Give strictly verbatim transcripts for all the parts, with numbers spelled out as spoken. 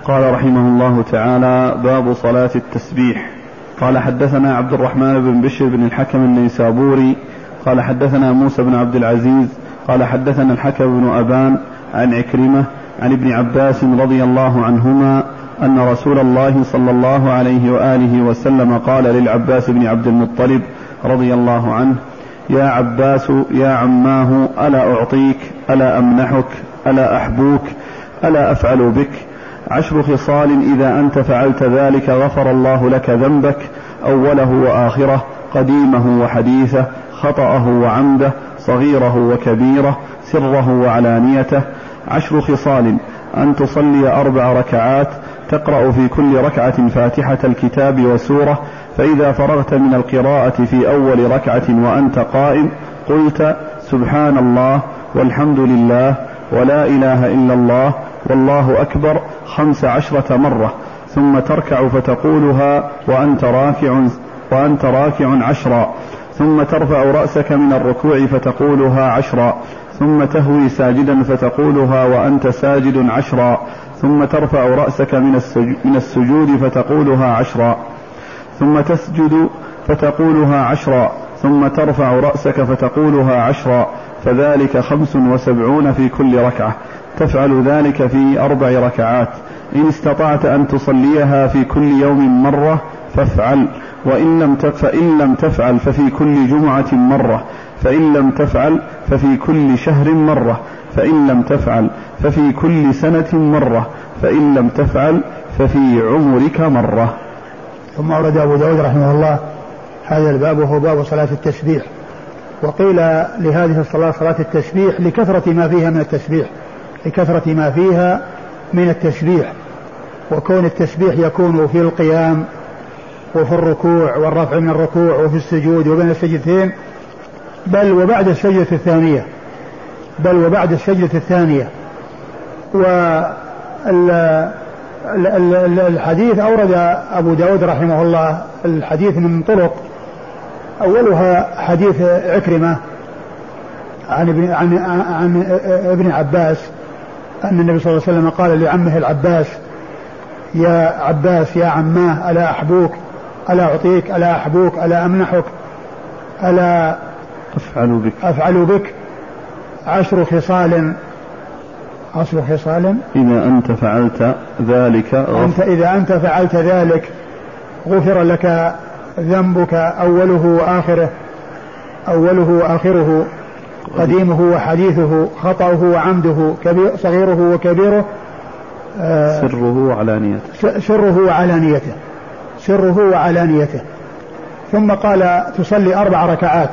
قال رحمه الله تعالى: باب صلاة التسبيح. قال: حدثنا عبد الرحمن بن بشر بن الحكم النيسابوري قال حدثنا موسى بن عبد العزيز قال حدثنا الحكم بن أبان عن عكرمة عن ابن عباس رضي الله عنهما أن رسول الله صلى الله عليه وآله وسلم قال للعباس بن عبد المطلب رضي الله عنه: يا عباس يا عماه، ألا أعطيك، ألا أمنحك، ألا أحبوك، ألا أفعل بك؟ عشر خصال إذا أنت فعلت ذلك غفر الله لك ذنبك، أوله وآخره، قديمه وحديثه، خطأه وعمده، صغيره وكبيره، سره وعلانيته. عشر خصال: أن تصلي أربع ركعات تقرأ في كل ركعة فاتحة الكتاب وسورة، فإذا فرغت من القراءة في أول ركعة وأنت قائم قلت سبحان الله والحمد لله ولا إله إلا الله والله أكبر خمس عشرة مرة، ثم تركع فتقولها وأنت راكع وأنت راكع عشرا، ثم ترفع رأسك من الركوع فتقولها عشرا، ثم تهوي ساجدا فتقولها وأنت ساجد عشرا، ثم ترفع رأسك من السجود فتقولها عشرا، ثم تسجد فتقولها عشرا، ثم ترفع رأسك فتقولها عشرا، فذلك خمس وسبعون في كل ركعة. تفعل ذلك في أربع ركعات. إن استطعت أن تصليها في كل يوم مرة فافعل، وإن لم فإن لم تفعل ففي كل جمعة مرة، فإن لم تفعل ففي كل شهر مرة، فإن لم تفعل ففي كل سنة مرة، فإن لم تفعل ففي عمرك مرة. ثم أورد أبو داود رحمه الله هذا الباب وهو باب صلاة التسبيح. وقيل لهذه الصلاة صلاة التسبيح لكثرة ما فيها من التسبيح لكثرة ما فيها من التسبيح وكون التسبيح يكون في القيام وفي الركوع والرفع من الركوع وفي السجود وبين السجدتين، بل وبعد السجدة الثانية بل وبعد السجدة الثانية والحديث أورد أبو داود رحمه الله الحديث من طرق، أولها حديث عكرمة عن ابن, عن, عن ابن عباس أن النبي صلى الله عليه وسلم قال لعمه العباس: يا عباس يا عماه، ألا أحبوك، ألا أعطيك، ألا أحبوك، ألا أمنحك، ألا أفعل بك, أفعل بك عشر خصال عشر خصال إذا أنت فعلت ذلك أنت إذا أنت فعلت ذلك غفر لك ذنبك، أوله وآخره أوله وآخره قديمه وحديثه، خطأه وعمده، كبير صغيره وكبيره، آه سره وعلانيته سره وعلانيته سره وعلانيته ثم قال: تصلي أربع ركعات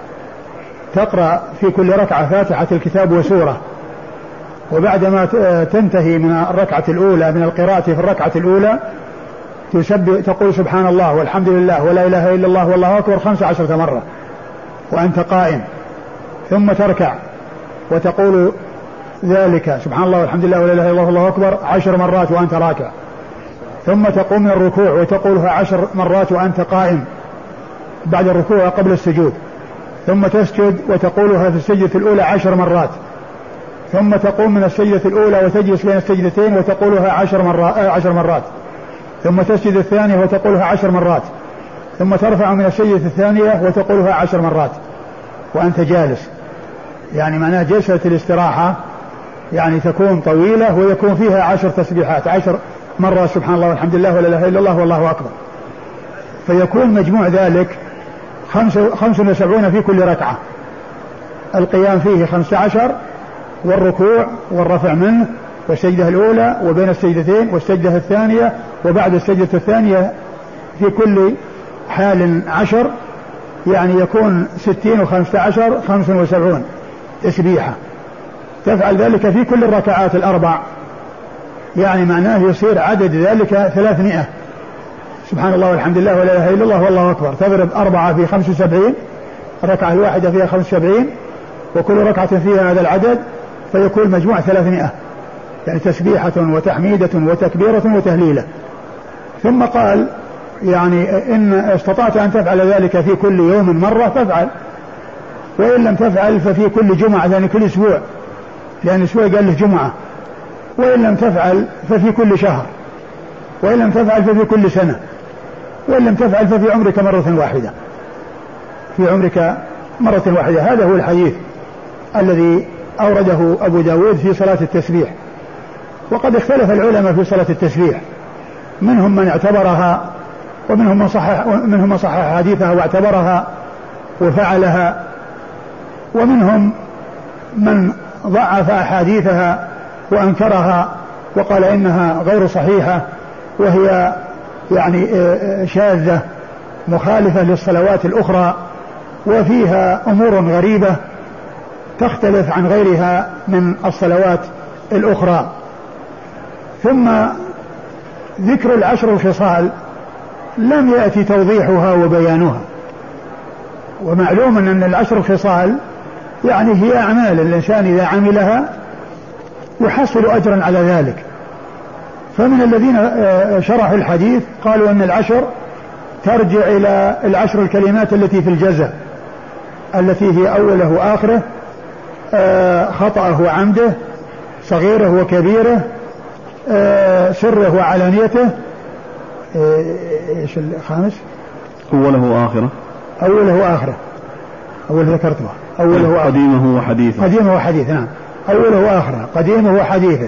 تقرأ في كل ركعة فاتحة الكتاب وسورة، وبعدما تنتهي من الركعة الأولى من القراءة في الركعة الأولى تسبح تقول سبحان الله والحمد لله ولا إله إلا الله والله أكبر خمس عشرة مرة وأنت قائم، ثم تركع وتقول ذلك سبحان الله والحمد لله ولا إله إلا الله والله أكبر عشر مرات وأنت راكع، ثم تقوم من الركوع وتقولها عشر مرات وأنت قائم بعد الركوع قبل السجود، ثم تسجد وتقولها في السجدة الأولى عشر مرات، ثم تقوم من السجدة الأولى وتجلس بين السجدتين وتقولها عشر مرات, عشر مرات ثم تسجد الثانية وتقولها عشر مرات، ثم ترفع من السجدة الثانية وتقولها عشر مرات وأنت جالس. يعني معناه جلسة الاستراحة يعني تكون طويلة ويكون فيها عشر تسبيحات، عشر مرة سبحان الله والحمد لله ولا إله إلا الله والله أكبر، فيكون مجموع ذلك خمس, خمس وسبعون في كل ركعة. القيام فيه خمسة عشر، والركوع والرفع منه، والسجدة الأولى وبين السجدتين والسجدة الثانية وبعد السجدة الثانية في كل حال عشر، يعني يكون ستين وخمسة عشر خمس وسبعون تسبيحة. تفعل ذلك في كل الركعات الأربع، يعني معناه يصير عدد ذلك ثلاثمائة سبحان الله والحمد لله ولا إله إلا الله والله أكبر. تضرب أربعة في خمس وسبعين، الركعة الواحدة فيها خمس وسبعين وكل ركعة فيها هذا العدد، فيكون مجموع ثلاثمائة، يعني تسبيحة وتحميدة وتكبيرة وتهليلة. ثم قال يعني إن استطعت أن تفعل ذلك في كل يوم مرة فافعل، وإن لم تفعل ففي كل جمعة، يعني كل أسبوع، لأن أسبوع قال له جمعة، وإن لم تفعل ففي كل شهر، وإن لم تفعل ففي كل سنة، وإن لم تفعل ففي عمرك مرة واحدة، في عمرك مرة واحدة. هذا هو الحديث الذي أورده أبو داود في صلاة التسبيح. وقد اختلف العلماء في صلاة التسبيح، منهم من اعتبرها ومنهم من صحح, منهم من صحح حديثها واعتبرها وفعلها، ومنهم من ضعف أحاديثها وأنكرها وقال إنها غير صحيحة وهي يعني شاذة مخالفة للصلوات الأخرى وفيها أمور غريبة تختلف عن غيرها من الصلوات الأخرى. ثم ذكر العشر الخصال لم يأتي توضيحها وبيانها، ومعلوم أن العشر الخصال يعني هي أعمال الإنسان إذا عملها يحصل أجرا على ذلك. فمن الذين شرحوا الحديث قالوا أن العشر ترجع إلى العشر الكلمات التي في الجزاء، التي هي أوله وآخره، خطأه وعمده، صغيره وكبيره، سره وعلانيته. ايش الخامس؟ أوله وآخره. أوله وآخره، أول ذكرته أوله وآخره. قديمه وحديثه. قديمه وحديثه، نعم. أوله وآخره، قديمه وحديثه،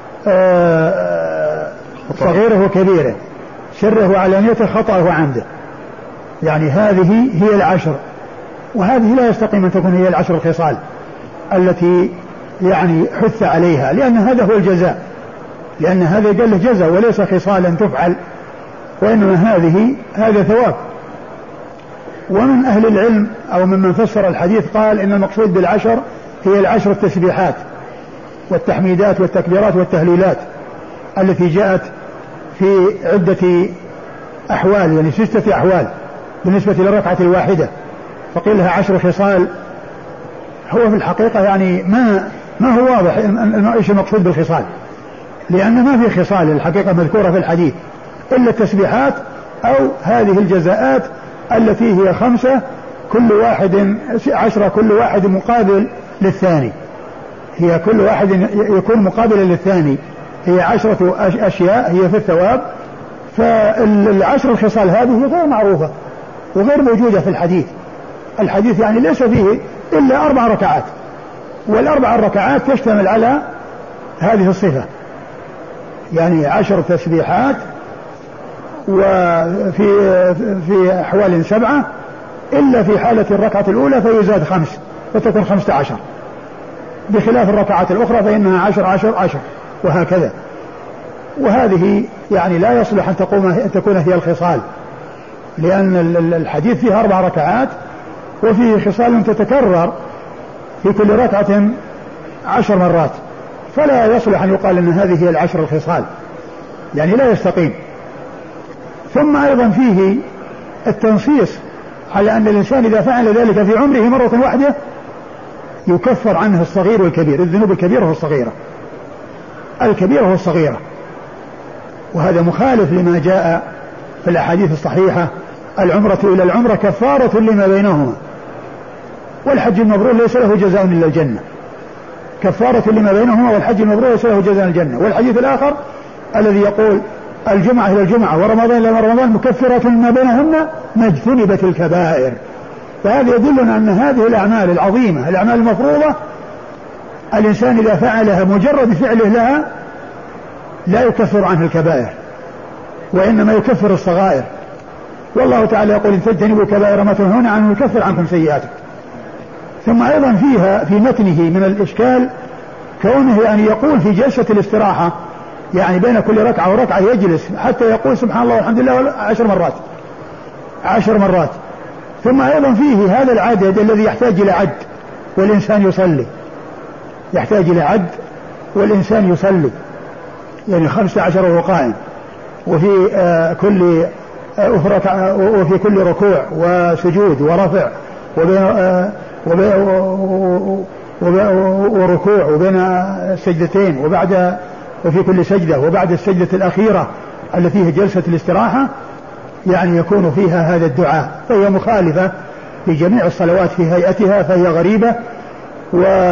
صغيره وكبيره، سره وعلانيته، خطأه وعمده. يعني هذه هي العشر، وهذه لا يستقيم أن تكون هي العشر الخصال التي يعني حث عليها، لأن هذا هو الجزاء، لأن هذا قال له جزاء وليس خصالا تفعل، وإنما هذه هذا ثواب. ومن أهل العلم أو ممن فسر الحديث قال إن المقصود بالعشر هي العشر التسبيحات والتحميدات والتكبيرات والتهليلات التي جاءت في عدة أحوال، يعني ستة أحوال بالنسبة للركعة الواحدة، فقيل لها عشر خصال. هو في الحقيقة يعني ما ما هو واضح ايش المقصود بالخصال، لأن ما في خصال الحقيقة مذكورة في الحديث إلا التسبيحات أو هذه الجزاءات التي هي خمسة، كل واحد عشرة، كل واحد مقابل للثاني، هي كل واحد يكون مقابلا للثاني، هي عشرة أشياء هي في الثواب. فالعشر الخصال هذه غير معروفة وغير موجودة في الحديث. الحديث يعني ليس فيه إلا أربع ركعات، والأربع الركعات تشتمل على هذه الصفة، يعني عشر تسبيحات وفي في أحوال سبعة، إلا في حالة الركعة الأولى فيزاد خمس فتكون خمسة عشر، بخلاف الركعات الأخرى فإنها عشر عشر عشر وهكذا. وهذه يعني لا يصلح أن تقوم أن تكون هي الخصال، لأن الحديث فيها أربع ركعات وفيه خصال تتكرر في كل ركعة عشر مرات، فلا يصلح أن يقال أن هذه هي العشر الخصال، يعني لا يستقيم. ثم أيضا فيه التنصيص على أن الإنسان إذا فعل ذلك في عمره مرة واحدة يكفر عنه الصغير والكبير، الذنوب الكبيرة والصغيرة، الكبيرة والصغيرة. وهذا مخالف لما جاء في الأحاديث الصحيحة: العمرة إلى العمرة كفارة لما بينهما، والحج المبرور ليس له جزاء إلا الجنة. كفارة لما بينهما والحج المبرور ليس له جزاء الجنة. والحديث الآخر الذي يقول: الجمعة إلى الجمعة ورمضان إلى رمضان مكفرة ما بينهن ما اجتنبت الكبائر. فهذا يدلنا أن هذه الأعمال العظيمة، الأعمال المفروضة، الإنسان إذا فعلها مجرد فعله لها لا يكفر عنه الكبائر، وإنما يكفر الصغائر. والله تعالى يقول: إن تجتنبوا كبائر ما تنهون عنه يكفر عنكم سيئاتكم. ثم أيضا فيها في متنه من الإشكال كونه يعني يقول في جلسة الاستراحة، يعني بين كل ركعة وركعة يجلس حتى يقول سبحان الله والحمد لله عشر مرات عشر مرات. ثم أيضا فيه هذا العدد الذي يحتاج إلى عد والإنسان يصلي، يحتاج إلى عد والإنسان يصلي، يعني خمسة عشر وهو قائم، وفي آه كل آه وفي كل ركوع وسجود ورفع وبين آه وبين وركوع وبين السجدتين وبعد وفي كل سجدة وبعد السجدة الأخيرة التي هي جلسة الاستراحة، يعني يكون فيها هذا الدعاء. فهي مخالفة في جميع الصلوات في هيئتها، فهي غريبة،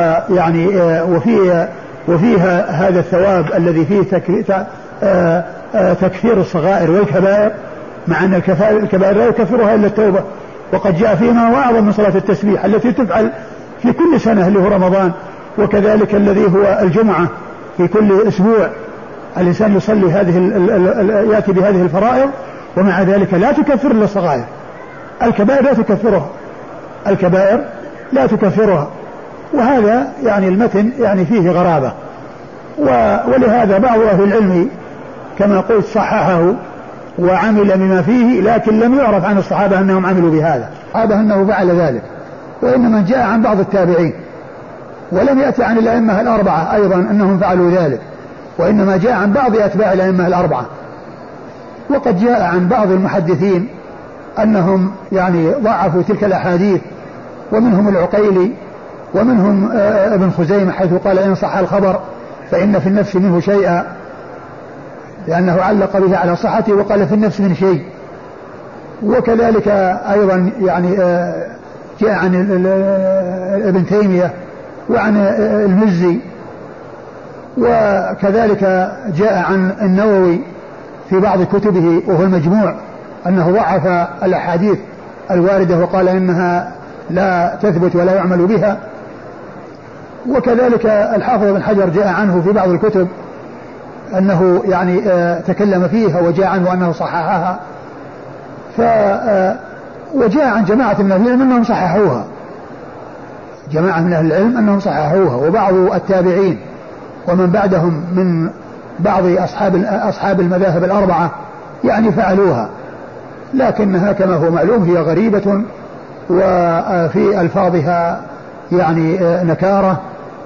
ويعني وفي وفيها هذا الثواب الذي فيه تك... تكفير الصغائر والكبائر، مع أن الكبائر لا يكفرها إلا التوبة. وقد جاء فيما هو أعظم من صلاة التسبيح التي تفعل في كل سنة اللي هو رمضان، وكذلك الذي هو الجمعة في كل أسبوع الإنسان يصلي هذه يأتي بهذه الفرائض، ومع ذلك لا تكفر إلا الصغائر. الكبائر لا تكفرها، الكبائر لا تكفرها. وهذا يعني المتن يعني فيه غرابة، ولهذا بعض أهل العلم كما قلت صححه وعمل بما فيه، لكن لم يعرف عن الصحابة أنهم عملوا بهذا، الصحابة أنه فعل ذلك، وإنما جاء عن بعض التابعين، ولم يأتي عن الأئمة الأربعة أيضا أنهم فعلوا ذلك، وإنما جاء عن بعض أتباع الأئمة الأربعة. وقد جاء عن بعض المحدثين أنهم يعني ضعفوا تلك الأحاديث، ومنهم العقيلي ومنهم ابن خزيمة حيث قال إن صح الخبر فإن في النفس منه شيئا، لأنه علق به على صحته وقال في النفس من شيء. وكذلك أيضا يعني جاء عن ابن تيمية وعن المزي، وكذلك جاء عن النووي في بعض كتبه وهو المجموع أنه ضعف الأحاديث الواردة وقال إنها لا تثبت ولا يعمل بها. وكذلك الحافظ بن حجر جاء عنه في بعض الكتب أنه يعني تكلم فيها وجاء عنه أنه صححها. ف وجاء عن جماعة من أهل العلم أنهم صححوها، جماعة من أهل العلم أنهم صححوها، وبعض التابعين ومن بعدهم من بعض أصحاب أصحاب المذاهب الأربعة يعني فعلوها، لكنها كما هو معلوم هي غريبة، وفي ألفاظها يعني نكارة،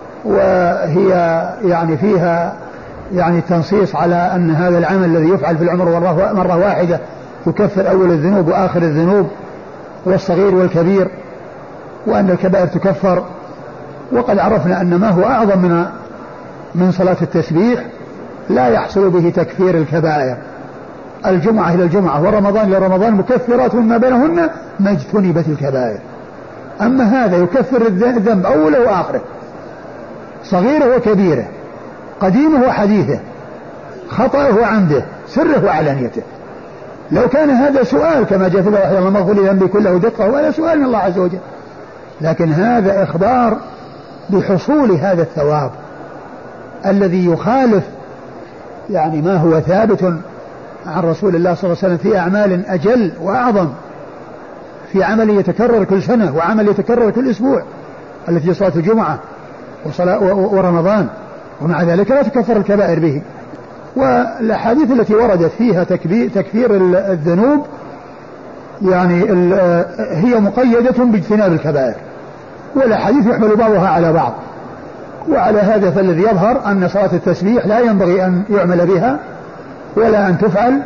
وهي يعني فيها يعني تنصيص على أن هذا العمل الذي يفعل في العمر مرة واحدة يكفر أول الذنوب وآخر الذنوب والصغير والكبير، وأن الكبائر تكفر. وقد عرفنا أن ما هو أعظم من من صلاة التسبيح لا يحصل به تكفير الكبائر. الجمعة إلى الجمعة ورمضان إلى رمضان مكفرات ما بينهن ما اجتنبت الكبائر. أما هذا يكفر الذنب أوله وآخره، صغيره وكبيره، قديمه وحديثه، خطأه وعمده، سره وعلانيته. لو كان هذا سؤال كما جاء في الله اللهم اغفر لي ذنبي كله دقه، وهذا سؤال من الله عز وجل، لكن هذا إخبار بحصول هذا الثواب الذي يخالف يعني ما هو ثابت عن رسول الله صلى الله عليه وسلم في أعمال أجل وأعظم، في عمل يتكرر كل سنة وعمل يتكرر كل أسبوع التي صلاة الجمعة وصلاة ورمضان، ومع ذلك لا تكفر الكبائر به. والأحاديث التي وردت فيها تكفير الذنوب يعني هي مقيدة باجتناب الكبائر، والأحاديث يحمل بعضها على بعض. وعلى هذا فالذي يظهر أن صلاة التسبيح لا ينبغي أن يعمل بها ولا أن تفعل،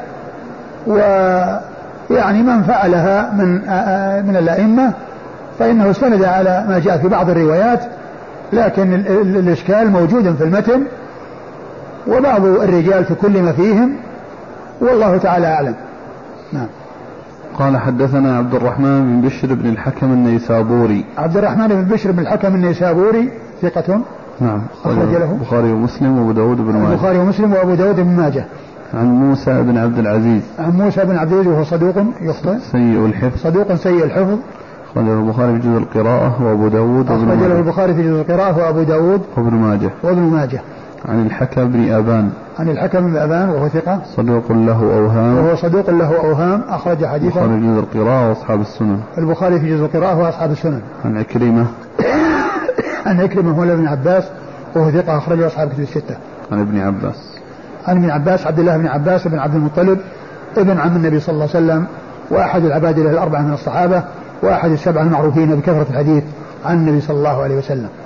ويعني من فعلها من من الأئمة فإنه استند على ما جاء في بعض الروايات، لكن الإشكال موجود في المتن، وبعض الرجال تكلم فيهم، والله تعالى أعلم. نعم. قال حدثنا عبد الرحمن بن بشر بن الحكم النيسابوري. عبد الرحمن بن بشر بن الحكم النيسابوري ثقة. نعم. أخرج له البخاري ومسلم وأبو داود بن ماجه. البخاري ومسلم وأبو داود بن ماجه. عن موسى بن عبد العزيز. عن موسى بن عبد العزيز وهو صدوق يخطئ. سيء الحفظ. صدوق سيء الحفظ. أخرجه البخاري في جزء القراءة وأبو داود وابن ماجه. أخرجه البخاري في جزء القراءة وأبو داود وابن ماجه. وابن ماجه. عن الحكم بن أبان. عن الحكم بن أبان وهو ثقة. صدوق له أوهام. وهو صدوق له أوهام، أخرج حديثه. البخاري في جزء القراءة وأصحاب السنن. البخاري في جزء القراءة وأصحاب السنن. عن عكرمة. عن عكرمة هو ابن عباس وهو ثقة، أخرجه أصحاب كتب الستة. عن ابن عباس. عن ابن عباس عبد الله بن عباس بن عبد المطلب ابن عم النبي صلى الله عليه وسلم، وأحد العباد الأربعة من الصحابة، وأحد السبعة المعروفين بكثرة الحديث عن النبي صلى الله عليه وسلم.